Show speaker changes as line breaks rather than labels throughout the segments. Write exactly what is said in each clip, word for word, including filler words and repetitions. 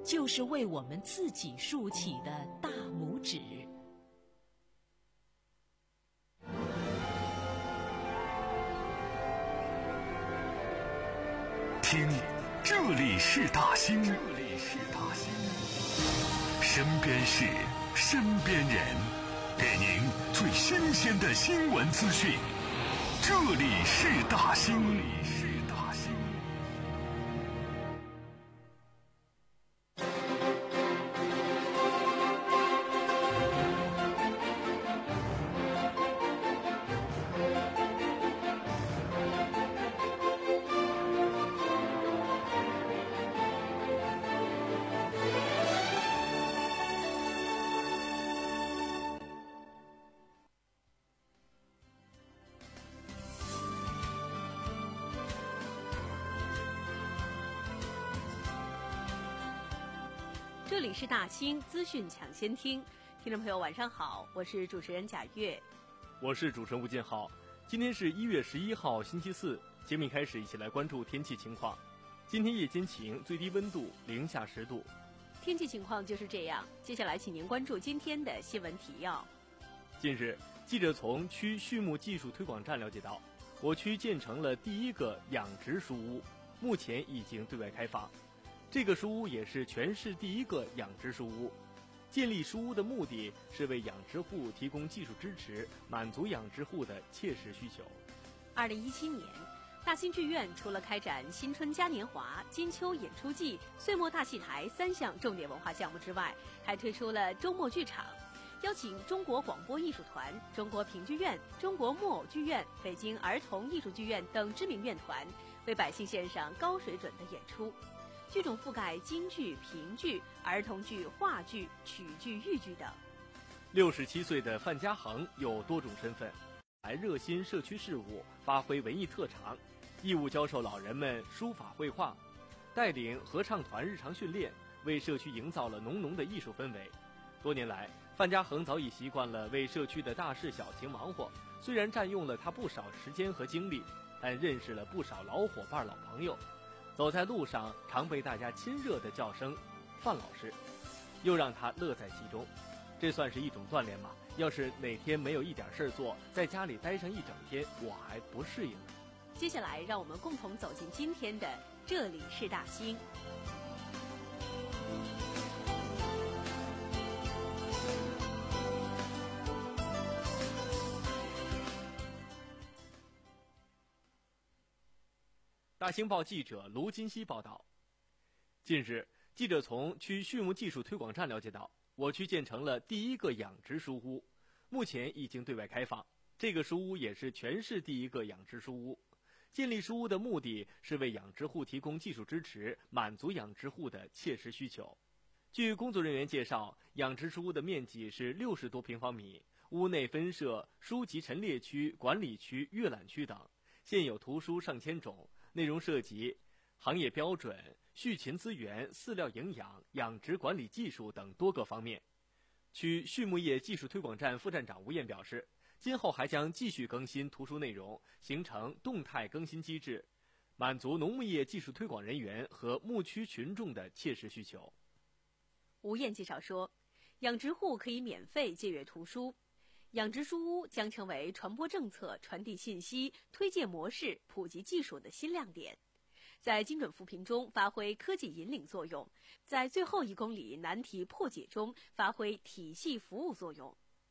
就是为我们自己竖起的大拇指。
听，这里是大兴，这里是大兴，身边事，身边人，给您最新鲜的新闻资讯。这里是大兴，这里是大兴。
这里是大兴资讯抢先听，听众朋友晚上好，我是主持人贾月，
我是主持人吴建浩。今天是一月十一号星期四，节目一开始一起来关注天气情况。今天夜间晴，最低温度零下十度。
天气情况就是这样，接下来请您关注今天的新闻提要。
近日，记者从区畜牧技术推广站了解到，我区建成了第一个养殖书屋，目前已经对外开放。这个书屋也是全市第一个养殖书屋。建立书屋的目的是为养殖户提供技术支持，满足养殖户的切实需求。
二零一七年，大兴剧院除了开展新春嘉年华、金秋演出季、岁末大戏台三项重点文化项目之外，还推出了周末剧场，邀请中国广播艺术团、中国评剧院、中国木偶剧院、北京儿童艺术剧院等知名院团，为百姓献上高水准的演出。剧种覆盖京剧、评剧、儿童剧、话剧、曲剧、豫剧等。
六十七岁的范家恒有多种身份，来热心社区事务，发挥文艺特长，义务教授老人们书法绘画，带领合唱团日常训练，为社区营造了浓浓的艺术氛围。多年来，范家恒早已习惯了为社区的大事小情忙活，虽然占用了他不少时间和精力，但认识了不少老伙伴、老朋友。走在路上常被大家亲热的叫声范老师，又让他乐在其中。这算是一种锻炼吗？要是哪天没有一点事做，在家里待上一整天，我还不适应。
接下来让我们共同走进今天的这里是大兴。
大兴报记者卢金熙报道，近日，记者从区畜牧技术推广站了解到，我区建成了第一个养殖书屋，目前已经对外开放。这个书屋也是全市第一个养殖书屋。建立书屋的目的是为养殖户提供技术支持，满足养殖户的切实需求。据工作人员介绍，养殖书屋的面积是六十多平方米，屋内分设书籍陈列区、管理区、阅览区等，现有图书上千种。内容涉及行业标准、畜禽资源、饲料营养、养殖管理技术等多个方面。区畜牧业技术推广站副站长吴燕表示，今后还将继续更新图书内容，形成动态更新机制，满足农牧业技术推广人员和牧区群众的切实需求。
吴燕介绍说，养殖户可以免费借阅图书，养殖书屋将成为传播政策、传递信息、推介模式、普及技术的新亮点，在精准扶贫中发挥科技引领作用，在最后一公里难题破解中发挥体系服务作用。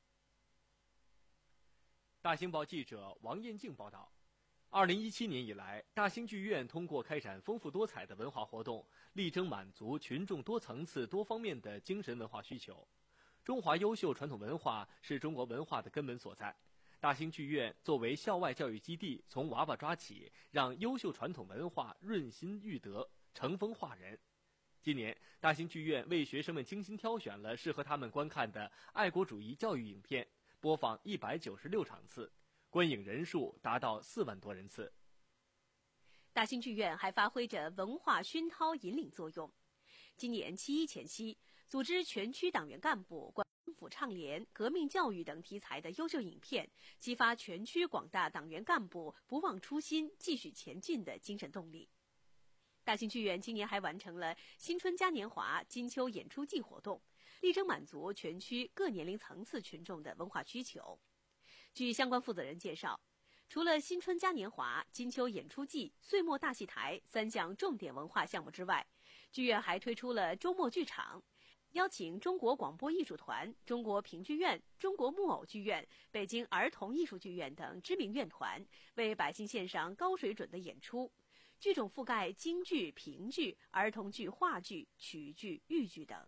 大兴报记者王艳静报道，二零一七年以来，大兴剧院通过开展丰富多彩的文化活动，力争满足群众多层次、多方面的精神文化需求。中华优秀传统文化是中国文化的根本所在。大兴剧院作为校外教育基地，从娃娃抓起，让优秀传统文化润心育德、成风化人。今年，大兴剧院为学生们精心挑选了适合他们观看的爱国主义教育影片，播放一百九十六场次，观影人数达到四万多人次。
大兴剧院还发挥着文化熏陶引领作用。今年七一前夕，组织全区党员干部关府倡廉、革命教育等题材的优秀影片，激发全区广大党员干部不忘初心、继续前进的精神动力。 大兴剧院今年还完成了新春嘉年华金秋演出季活动，力争满足全区各年龄层次群众的文化需求。据相关负责人介绍，除了新春嘉年华、金秋演出季、岁末大戏台三项重点文化项目之外，剧院还推出了周末剧场，邀请中国广播艺术团、中国评剧院、中国木偶剧院、北京儿童艺术剧院等知名院团，为百姓献上高水准的演出。剧种覆盖京剧、评剧、儿童剧、话剧、曲剧、豫剧等。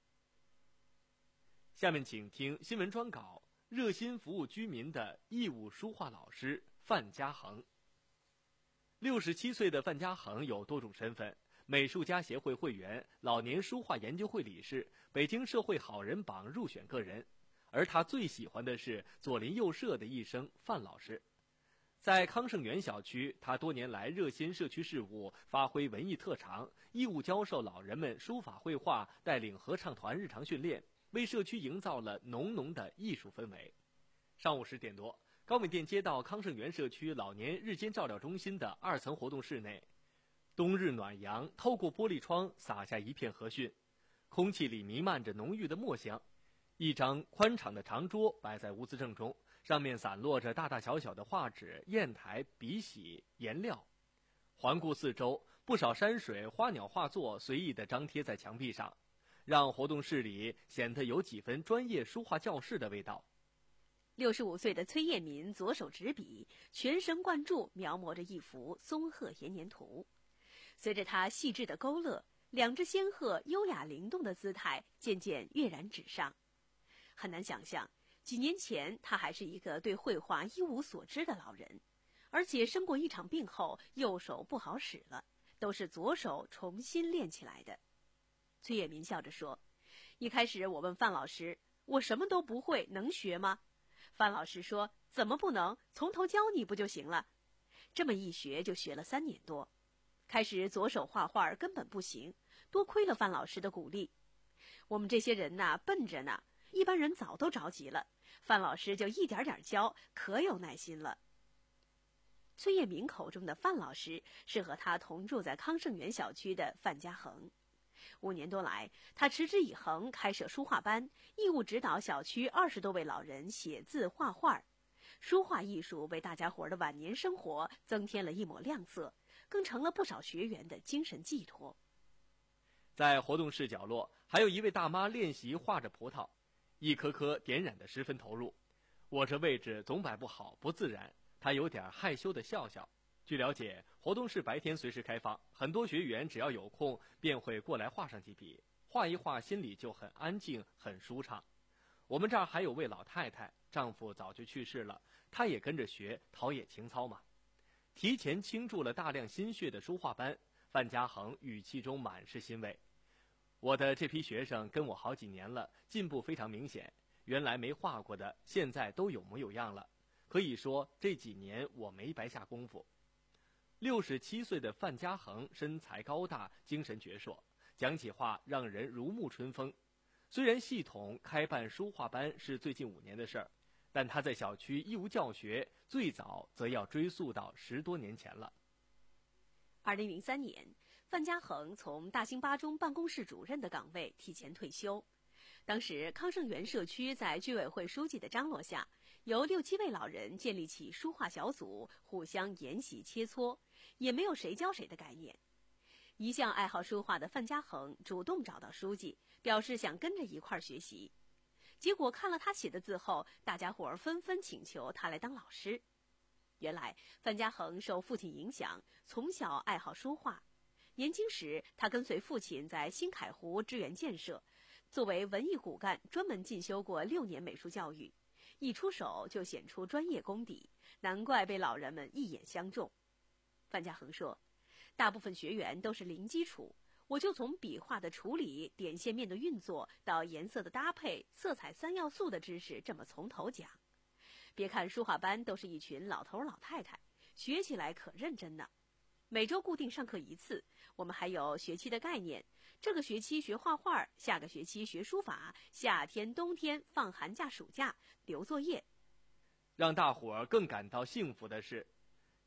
下面请听新闻专稿，热心服务居民的义务书画老师范家恒。六十七岁的范家恒有多种身份：美术家协会会员、老年书画研究会理事、北京社会好人榜入选个人。而他最喜欢的是左邻右舍的一声范老师。在康盛园小区，他多年来热心社区事务，发挥文艺特长，义务教授老人们书法绘画，带领合唱团日常训练，为社区营造了浓浓的艺术氛围。上午十点多，高美店街道康盛园社区老年日间照料中心的二层活动室内，冬日暖阳透过玻璃窗洒下一片和煦，空气里弥漫着浓郁的墨香。一张宽敞的长桌摆在屋子正中，上面散落着大大小小的画纸、砚台、笔洗、颜料。环顾四周，不少山水、花鸟画作随意地张贴在墙壁上，让活动室里显得有几分专业书画教室的味道。
六十五岁的崔业民左手执笔，全神贯注描摹着一幅松鹤延年图。随着他细致的勾勒，两只仙鹤优雅灵动的姿态渐渐跃然纸上。很难想象，几年前他还是一个对绘画一无所知的老人，而且生过一场病后右手不好使了，都是左手重新练起来的。崔业民笑着说，一开始我问范老师，我什么都不会，能学吗？范老师说，怎么不能，从头教你不就行了。这么一学就学了三年多，开始左手画画根本不行，多亏了范老师的鼓励。我们这些人呐，笨着呢，一般人早都着急了，范老师就一点点教，可有耐心了。崔业民口中的范老师是和他同住在康盛园小区的范家恒。五年多来，他持之以恒开设书画班，义务指导小区二十多位老人写字画画。书画艺术为大家伙的晚年生活增添了一抹亮色，更成了不少学员的精神寄托。
在活动室角落，还有一位大妈练习画着葡萄，一颗颗点染得十分投入。我这位置总摆不好，不自然，她有点害羞地笑笑。据了解，活动室白天随时开放，很多学员只要有空便会过来画上几笔，画一画心里就很安静很舒畅。我们这儿还有位老太太，丈夫早就去世了，她也跟着学，陶冶情操嘛。提前倾注了大量心血的书画班，范家恒语气中满是欣慰。我的这批学生跟我好几年了，进步非常明显，原来没画过的现在都有模有样了，可以说这几年我没白下功夫。六十七岁的范家恒身材高大，精神矍铄，讲起话让人如沐春风。虽然系统开办书画班是最近五年的事儿，但他在小区义务教学最早则要追溯到十多年前了。
二零零三年，范家恒从大兴八中办公室主任的岗位提前退休。当时康盛园社区在居委会书记的张罗下，由六七位老人建立起书画小组，互相研习切磋，也没有谁教谁的概念。一向爱好书画的范家恒主动找到书记，表示想跟着一块儿学习。结果看了他写的字后，大家伙儿纷纷请求他来当老师。原来范家恒受父亲影响，从小爱好书画。年轻时，他跟随父亲在新凯湖支援建设，作为文艺骨干，专门进修过六年美术教育，一出手就显出专业功底，难怪被老人们一眼相中。范家恒说，大部分学员都是零基础，我就从笔画的处理、点线面的运作到颜色的搭配、色彩三要素的知识，这么从头讲。别看书画班都是一群老头老太太，学起来可认真呢。每周固定上课一次，我们还有学期的概念，这个学期学画画，下个学期学书法，夏天冬天放寒假暑假留作业。
让大伙儿更感到幸福的是，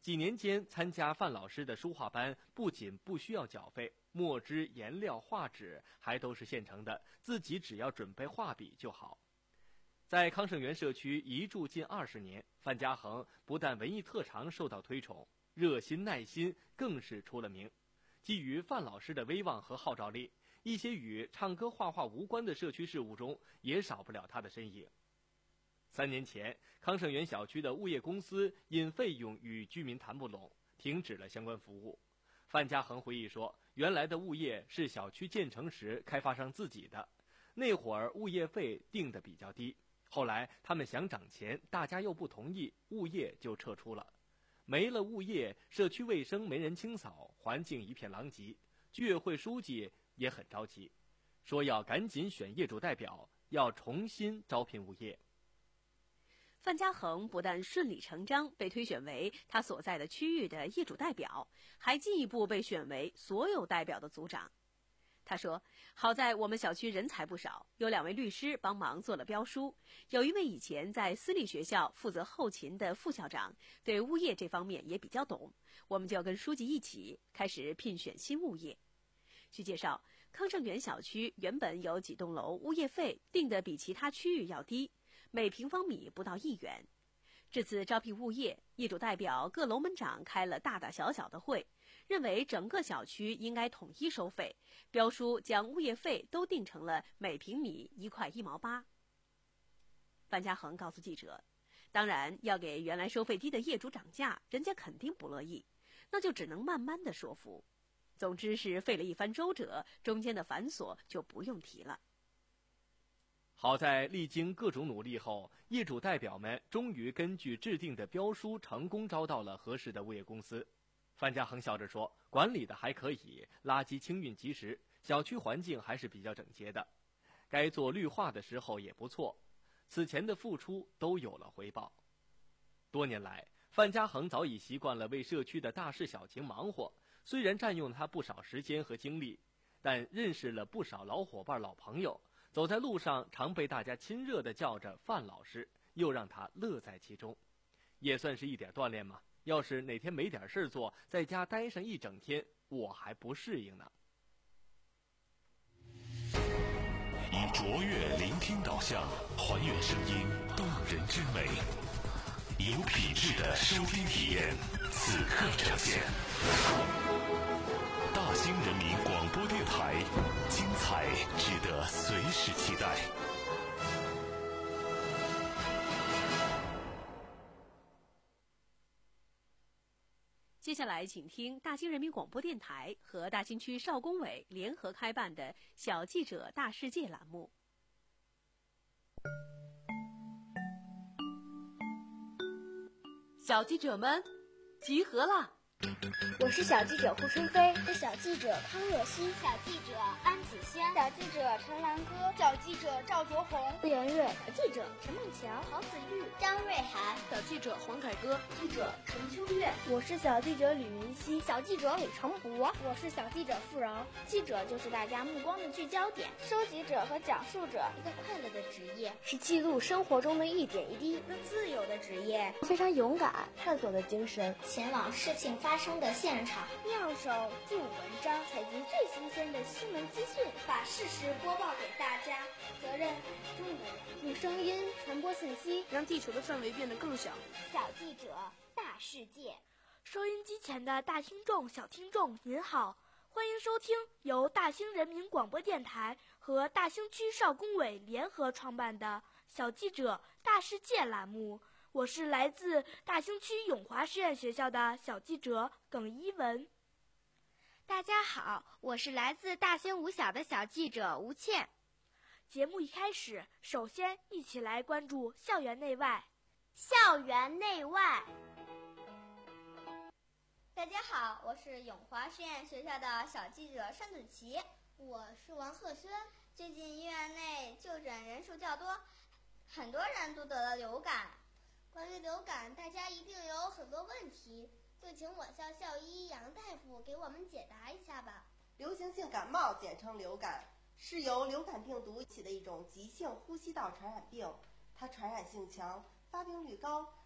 几年间参加范老师的书画班，不仅不需要缴费，墨汁、颜料、画纸还都是现成的，自己只要准备画笔就好。在康胜园社区一住近二十年，范家恒不但文艺特长受到推崇，热心耐心更是出了名。基于范老师的威望和号召力，一些与唱歌画画无关的社区事务中也少不了他的身影。三年前，康胜园小区的物业公司因费用与居民谈不拢，停止了相关服务。范家恒回忆说，原来的物业是小区建成时开发商自己的，那会儿物业费定得比较低，后来他们想涨钱，大家又不同意，物业就撤出了。没了物业，社区卫生没人清扫，环境一片狼藉。居委会书记也很着急，说要赶紧选业主代表，要重新招聘物业。
范家恒不但顺理成章被推选为他所在的区域的业主代表，还进一步被选为所有代表的组长。他说，好在我们小区人才不少，有两位律师帮忙做了标书，有一位以前在私立学校负责后勤的副校长对物业这方面也比较懂，我们就要跟书记一起开始聘选新物业。据介绍，康胜园小区原本有几栋楼物业费定得比其他区域要低，每平方米不到一元。这次招聘物业，业主代表各楼门长开了大大小小的会，认为整个小区应该统一收费，标书将物业费都定成了每平米一块一毛八。范家恒告诉记者，当然要给原来收费低的业主涨价，人家肯定不乐意，那就只能慢慢的说服。总之是费了一番周折，中间的繁琐就不用提了。
好在历经各种努力后，业主代表们终于根据制定的标书成功招到了合适的物业公司。范家恒笑着说，管理的还可以，垃圾清运及时，小区环境还是比较整洁的，该做绿化的时候也不错，此前的付出都有了回报。多年来，范家恒早已习惯了为社区的大事小情忙活，虽然占用了他不少时间和精力，但认识了不少老伙伴老朋友，走在路上常被大家亲热地叫着范老师，又让他乐在其中，也算是一点锻炼嘛。要是哪天没点事做，在家待上一整天，我还不适应呢。
以卓越聆听导向，还原声音动人之美，有品质的收听体验，此刻呈现。大兴人民广播电台，精彩值得随时期待。
接下来请听大兴人民广播电台和大兴区少工委联合开办的小记者大世界栏目。
小记者们集合了。
我是小记者胡春飞，
是小记者康若曦，
小记者安子轩，
小记者陈兰歌，
小记者赵卓红，
顾元瑞，
小记者陈梦桥，
郝子玉，张瑞涵，
小记者黄凯歌，
记者陈秋月。
我是小记者吕明熙，
小记者李成博，
我是小记者付柔。
记者就是大家目光的聚焦点，收集者和讲述者，一个快乐的职业，
是记录生活中的一点一滴，
一个自由的职业，
非常勇敢、探索的精神，
前往事情发生的现场，
妙手著文章，采集最新鲜的新闻资讯，
把事实播报给大家。责任重的人，
用声音传播信息，
让地球的范围变得更小。
小记者大世界，
收音机前的大听众、小听众您好，欢迎收听由大兴人民广播电台和大兴区少工委联合创办的小记者大世界栏目。我是来自大兴区永华实验学校的小记者耿一文。
大家好，我是来自大兴五小的小记者吴倩。
节目一开始，首先一起来关注校园内外。
校园内外。大家好，我是永华实验学校的小记者单子琪。
我是王鹤轩。最近医院内就诊人数较多，很多人都得了流感。关于流感，大家一定有很多问题，就请我校校医杨大夫给我们解答一下吧。
流行性感冒简称流感，是由流感病毒起的一种急性呼吸道传染病，它传染性强，发病率高，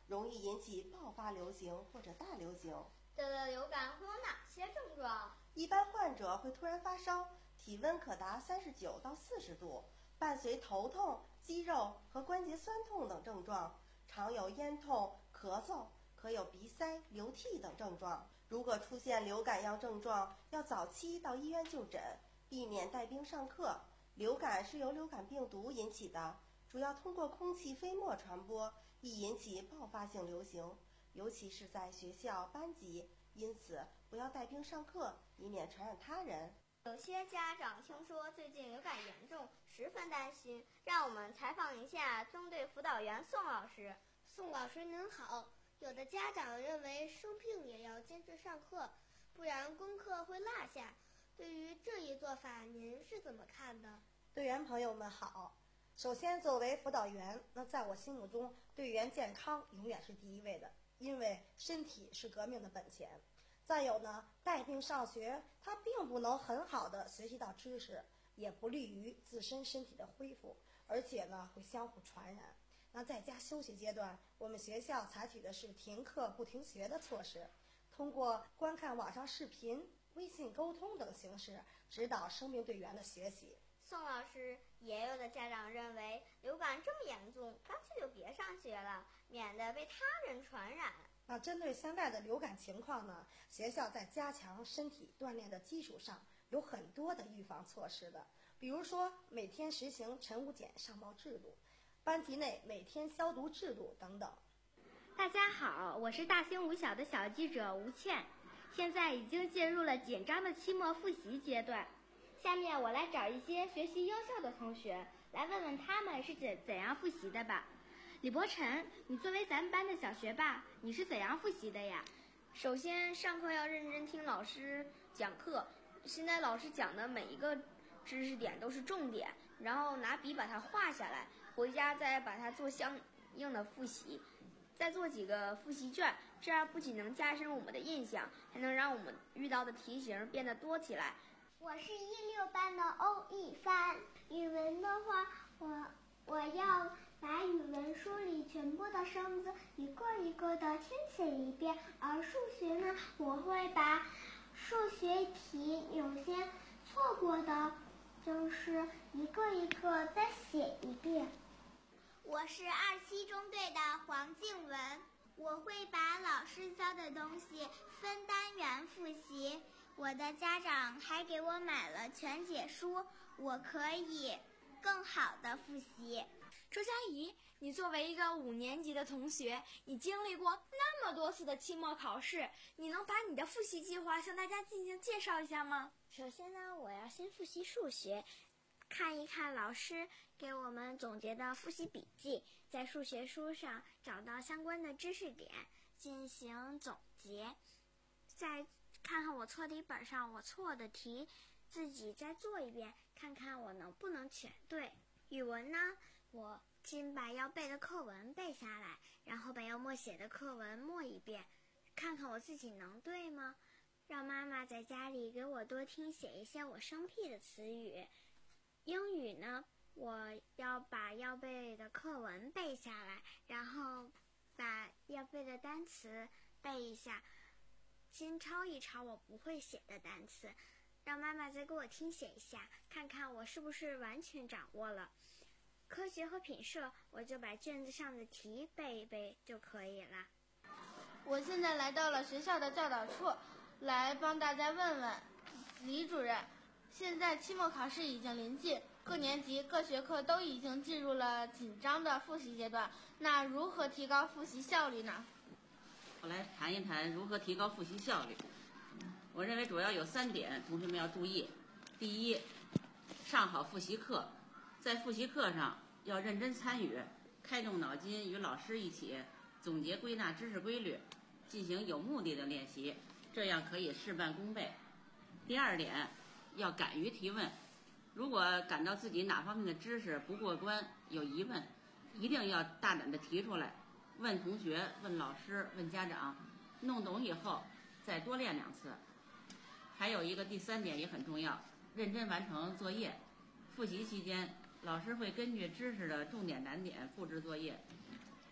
容易引起爆发流行或者大流行。
得了流感会有哪些症状？
一般患者会突然发烧，体温可达三十九到四十度，伴随头痛、肌肉和关节酸痛等症状，常有咽痛、咳嗽，可有鼻塞、流涕等症状。如果出现流感样症状，要早期到医院就诊，避免带病上课。流感是由流感病毒引起的，主要通过空气飞沫传播，易引起爆发性流行，尤其是在学校班级，因此不要带病上课，以免传染他人。
有些家长听说最近流感严重，十分担心，让我们采访一下中队辅导员宋老师。
宋老师您好，有的家长认为生病也要坚持上课，不然功课会落下。对于这一做法，您是怎么看的？
队员朋友们好，首先作为辅导员，那在我心目中，队员健康永远是第一位的，因为身体是革命的本钱。再有呢，带病上学，它并不能很好的学习到知识，也不利于自身身体的恢复，而且呢会相互传染。那在家休息阶段，我们学校采取的是停课不停学的措施，通过观看网上视频、微信沟通等形式指导生病队员的学习。
宋老师，也有的家长认为流感这么严重，干脆就别上学了，免得被他人传染。
那针对现在的流感情况呢，学校在加强身体锻炼的基础上，有很多的预防措施的，比如说每天实行晨午检上报制度，班级内每天消毒制度等等。
大家好，我是大兴五小的小记者吴倩，现在已经进入了紧张的期末复习阶段。下面我来找一些学习优秀的同学，来问问他们是怎怎样复习的吧。李博晨，你作为咱们班的小学霸，你是怎样复习的呀？
首先，上课要认真听老师讲课，现在老师讲的每一个知识点都是重点，然后拿笔把它画下来，回家再把它做相应的复习，再做几个复习卷，这样不仅能加深我们的印象，还能让我们遇到的题型变得多起来。
我是一六班的欧一帆，语文的话，我我要把语文书里全部的生字一个一个的听写一遍，而数学呢，我会把数学题有些错过的，就是一个一个再写一遍。
我是二七中队的黄静文，我会把老师教的东西分单元复习。我的家长还给我买了全解书，我可以更好的复习。
周佳怡，你作为一个五年级的同学，你经历过那么多次的期末考试，你能把你的复习计划向大家进行介绍一下吗？
首先呢，我要先复习数学，看一看老师给我们总结的复习笔记，在数学书上找到相关的知识点进行总结，再看看我错题本上我错的题，自己再做一遍，看看我能不能全对。语文呢，我先把要背的课文背下来，然后把要默写的课文默一遍，看看我自己能对吗？让妈妈在家里给我多听写一些我生僻的词语。英语呢，我要把要背的课文背下来，然后把要背的单词背一下，先抄一抄我不会写的单词，让妈妈再给我听写一下，看看我是不是完全掌握了。科学和品社，我就把卷子上的题背一背就可以了。
我现在来到了学校的教导处，来帮大家问问李主任，现在期末考试已经临近，各年级各学科都已经进入了紧张的复习阶段，那如何提高复习效率呢？
我来谈一谈如何提高复习效率。我认为主要有三点，同学们要注意。第一，上好复习课，在复习课上要认真参与，开动脑筋，与老师一起总结归纳知识规律，进行有目的的练习，这样可以事半功倍。第二点，要敢于提问，如果感到自己哪方面的知识不过关，有疑问，一定要大胆地提出来，问同学、问老师、问家长，弄懂以后再多练两次。还有一个第三点也很重要，认真完成作业。复习期间，老师会根据知识的重点难点布置作业，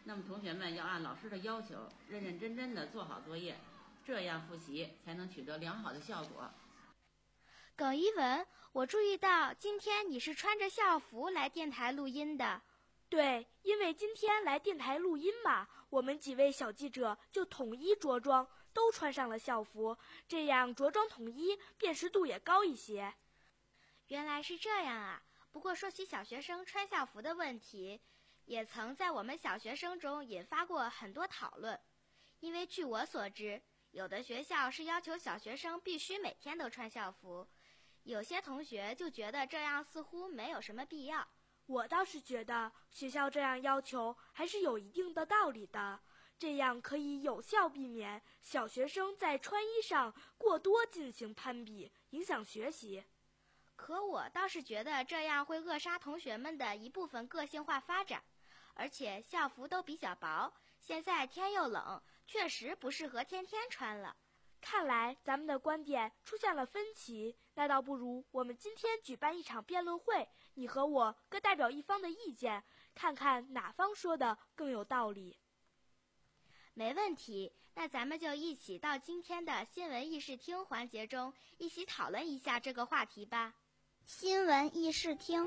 那么同学们要按老师的要求，认认真真的做好作业，这样复习才能取得良好的效果。
耿一文，我注意到今天你是穿着校服来电台录音的。
对，因为今天来电台录音嘛，我们几位小记者就统一着装，都穿上了校服，这样着装统一，辨识度也高一些。
原来是这样啊！不过说起小学生穿校服的问题，也曾在我们小学生中引发过很多讨论。因为据我所知，有的学校是要求小学生必须每天都穿校服，有些同学就觉得这样似乎没有什么必要。
我倒是觉得学校这样要求还是有一定的道理的，这样可以有效避免小学生在穿衣上过多进行攀比，影响学习。
可我倒是觉得这样会扼杀同学们的一部分个性化发展，而且校服都比较薄，现在天又冷，确实不适合天天穿了。
看来咱们的观点出现了分歧，那倒不如我们今天举办一场辩论会，你和我各代表一方的意见，看看哪方说的更有道理。
没问题，那咱们就一起到今天的新闻议事厅环节中，一起讨论一下这个话题吧。
新闻议事厅，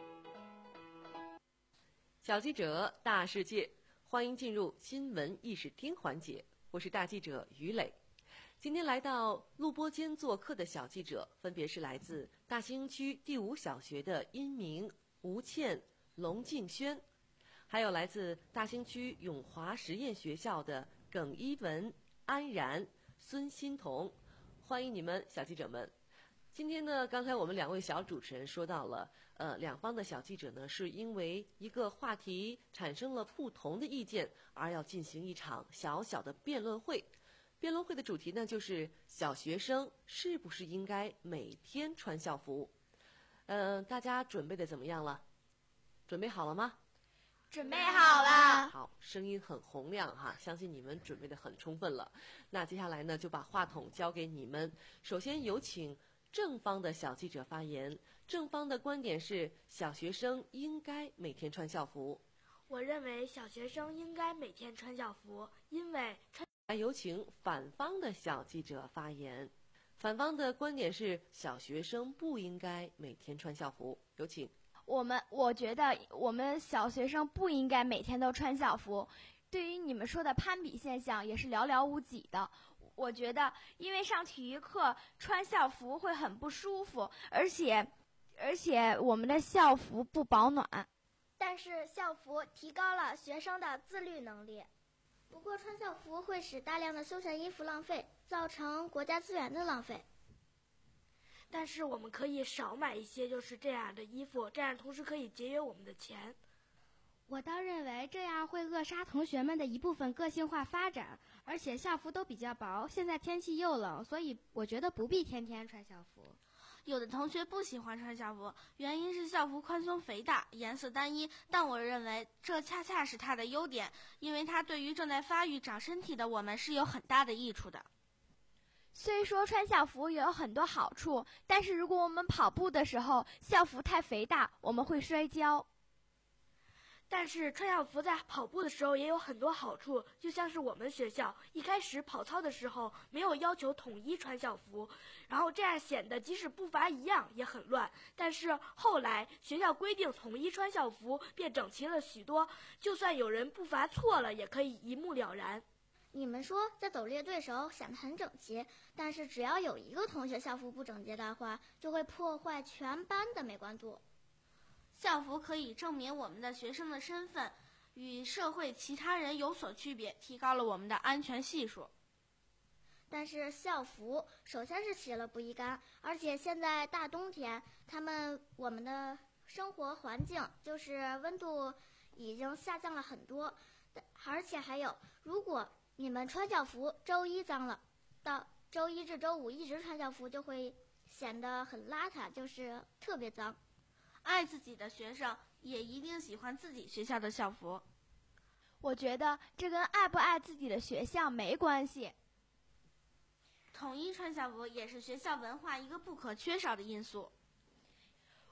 小记者大世界，欢迎进入新闻议事厅环节，我是大记者于磊。今天来到录播间做客的小记者分别是来自大兴区第五小学的殷明、吴倩、龙静轩，还有来自大兴区永华实验学校的耿一文、安然、孙欣彤，欢迎你们，小记者们。今天呢，刚才我们两位小主持人说到了，呃，两方的小记者呢，是因为一个话题产生了不同的意见，而要进行一场小小的辩论会。辩论会的主题呢，就是小学生是不是应该每天穿校服？嗯、呃，大家准备的怎么样了？准备好了吗？
准备好了。
好，声音很洪亮哈，相信你们准备的很充分了。那接下来呢，就把话筒交给你们。首先有请正方的小记者发言。正方的观点是，小学生应该每天穿校服。
我认为小学生应该每天穿校服，因为穿。
来有请反方的小记者发言。反方的观点是，小学生不应该每天穿校服。有请。
我们我觉得我们小学生不应该每天都穿校服。对于你们说的攀比现象，也是寥寥无几的。我觉得，因为上体育课穿校服会很不舒服，而且，而且我们的校服不保暖。
但是校服提高了学生的自律能力。不过穿校服会使大量的休闲衣服浪费，造成国家资源的浪费。
但是我们可以少买一些就是这样的衣服，这样同时可以节约我们的钱。
我倒认为这样会扼杀同学们的一部分个性化发展，而且校服都比较薄，现在天气又冷，所以我觉得不必天天穿校服。
有的同学不喜欢穿校服，原因是校服宽松肥大，颜色单一，但我认为这恰恰是它的优点，因为它对于正在发育长身体的我们是有很大的益处的。
虽说穿校服也有很多好处，但是如果我们跑步的时候校服太肥大，我们会摔跤。
但是穿校服在跑步的时候也有很多好处，就像是我们学校一开始跑操的时候没有要求统一穿校服，然后这样显得即使步伐一样也很乱，但是后来学校规定统一穿校服，便整齐了许多，就算有人步伐错了也可以一目了然。
你们说在走列队时候显得很整齐，但是只要有一个同学校服不整洁的话，就会破坏全班的美观度。
校服可以证明我们的学生的身份，与社会其他人有所区别，提高了我们的安全系数。
但是校服首先是洗了不易干，而且现在大冬天，他们我们的生活环境就是温度已经下降了很多，而且还有，如果你们穿校服周一脏了，到周一至周五一直穿校服就会显得很邋遢，就是特别脏。
爱自己的学生也一定喜欢自己学校的校服。
我觉得这跟爱不爱自己的学校没关系。
统一穿校服也是学校文化一个不可缺少的因素。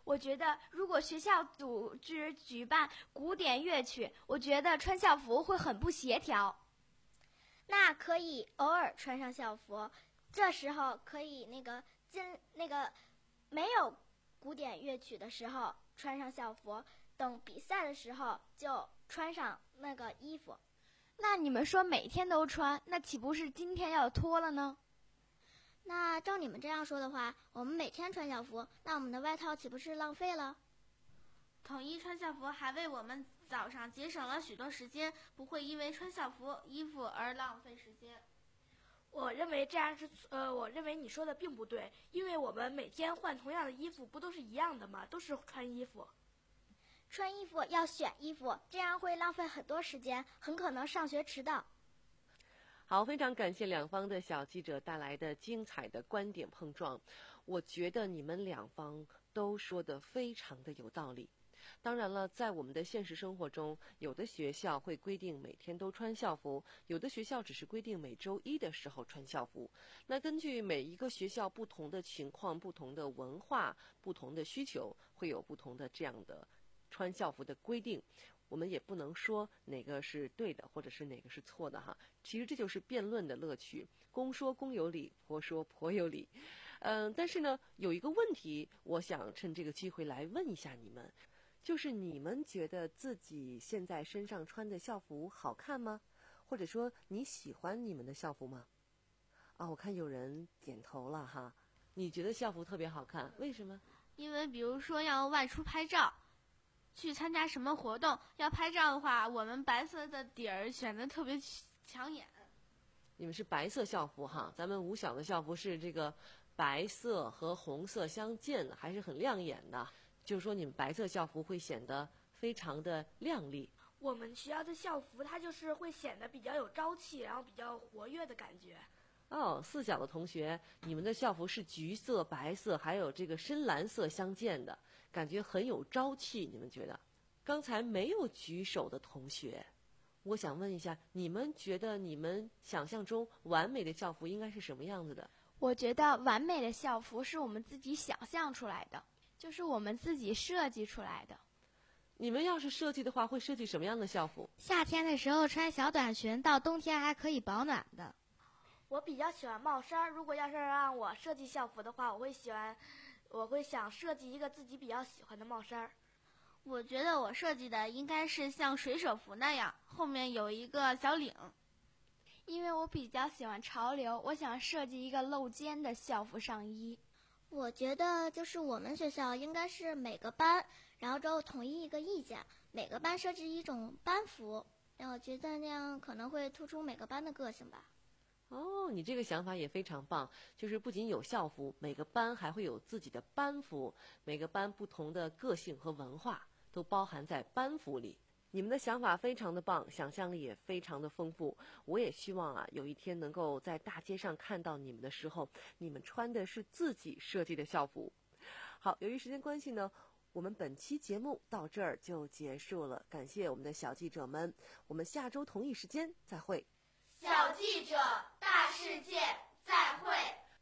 我觉得如果学校组织举办古典乐曲，我觉得穿校服会很不协调。
那可以偶尔穿上校服，这时候可以那个进那个没有古典乐曲的时候穿上校服，等比赛的时候就穿上那个衣服。
那你们说每天都穿，那岂不是今天要脱了呢？
那照你们这样说的话，我们每天穿校服，那我们的外套岂不是浪费了？
统一穿校服还为我们早上节省了许多时间，不会因为穿校服衣服而浪费时间。
我认为这样是呃，我认为你说的并不对，因为我们每天换同样的衣服，不都是一样的吗？都是穿衣服。
穿衣服要选衣服，这样会浪费很多时间，很可能上学迟到。
好，非常感谢两方的小记者带来的精彩的观点碰撞。我觉得你们两方都说得非常的有道理。当然了，在我们的现实生活中，有的学校会规定每天都穿校服，有的学校只是规定每周一的时候穿校服。那根据每一个学校不同的情况、不同的文化、不同的需求，会有不同的这样的穿校服的规定。我们也不能说哪个是对的，或者是哪个是错的哈。其实这就是辩论的乐趣，公说公有理，婆说婆有理。嗯、呃，但是呢，有一个问题，我想趁这个机会来问一下你们。就是你们觉得自己现在身上穿的校服好看吗？或者说你喜欢你们的校服吗？啊，我看有人点头了哈。你觉得校服特别好看，为什么？
因为比如说要外出拍照，去参加什么活动要拍照的话，我们白色的底儿显得特别抢眼。
你们是白色校服哈，咱们五小的校服是这个白色和红色相间的，还是很亮眼的。就是说你们白色校服会显得非常的亮丽。
我们学校的校服它就是会显得比较有朝气，然后比较活跃的感觉。
哦，四小的同学，你们的校服是橘色、白色还有这个深蓝色相间的，感觉很有朝气，你们觉得？刚才没有举手的同学，我想问一下，你们觉得你们想象中完美的校服应该是什么样子的？
我觉得完美的校服是我们自己想象出来的，就是我们自己设计出来的。
你们要是设计的话，会设计什么样的校服？
夏天的时候穿小短裙，到冬天还可以保暖的。
我比较喜欢帽衫，如果要是让我设计校服的话，我会喜欢，我会想设计一个自己比较喜欢的帽衫。
我觉得我设计的应该是像水手服那样，后面有一个小领。
因为我比较喜欢潮流，我想设计一个露肩的校服上衣。
我觉得就是我们学校应该是每个班，然后之后统一一个意见，每个班设置一种班服，然后我觉得那样可能会突出每个班的个性吧。
哦，你这个想法也非常棒，就是不仅有校服，每个班还会有自己的班服，每个班不同的个性和文化都包含在班服里。你们的想法非常的棒，想象力也非常的丰富。我也希望啊，有一天能够在大街上看到你们的时候，你们穿的是自己设计的校服。好，由于时间关系呢，我们本期节目到这儿就结束了。感谢我们的小记者们，我们下周同一时间再会。
小记者，大世界，再会。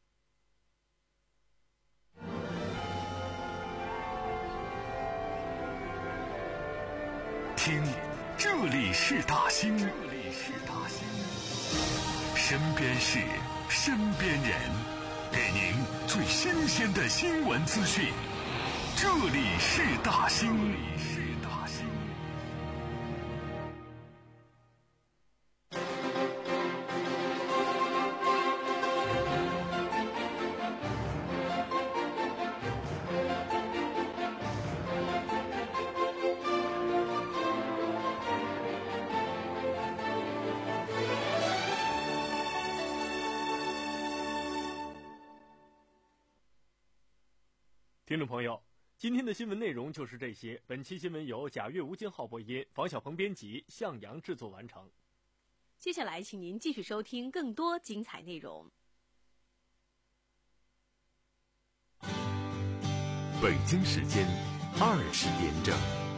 听，这里是大兴，这里是大兴，身边事，身边人，给您最新鲜的新闻资讯。这里是大兴，这里是大兴。
听众朋友，今天的新闻内容就是这些。本期新闻由贾月吴金浩播音，房小鹏编辑，向阳制作完成。
接下来，请您继续收听更多精彩内容。
北京时间二十点整。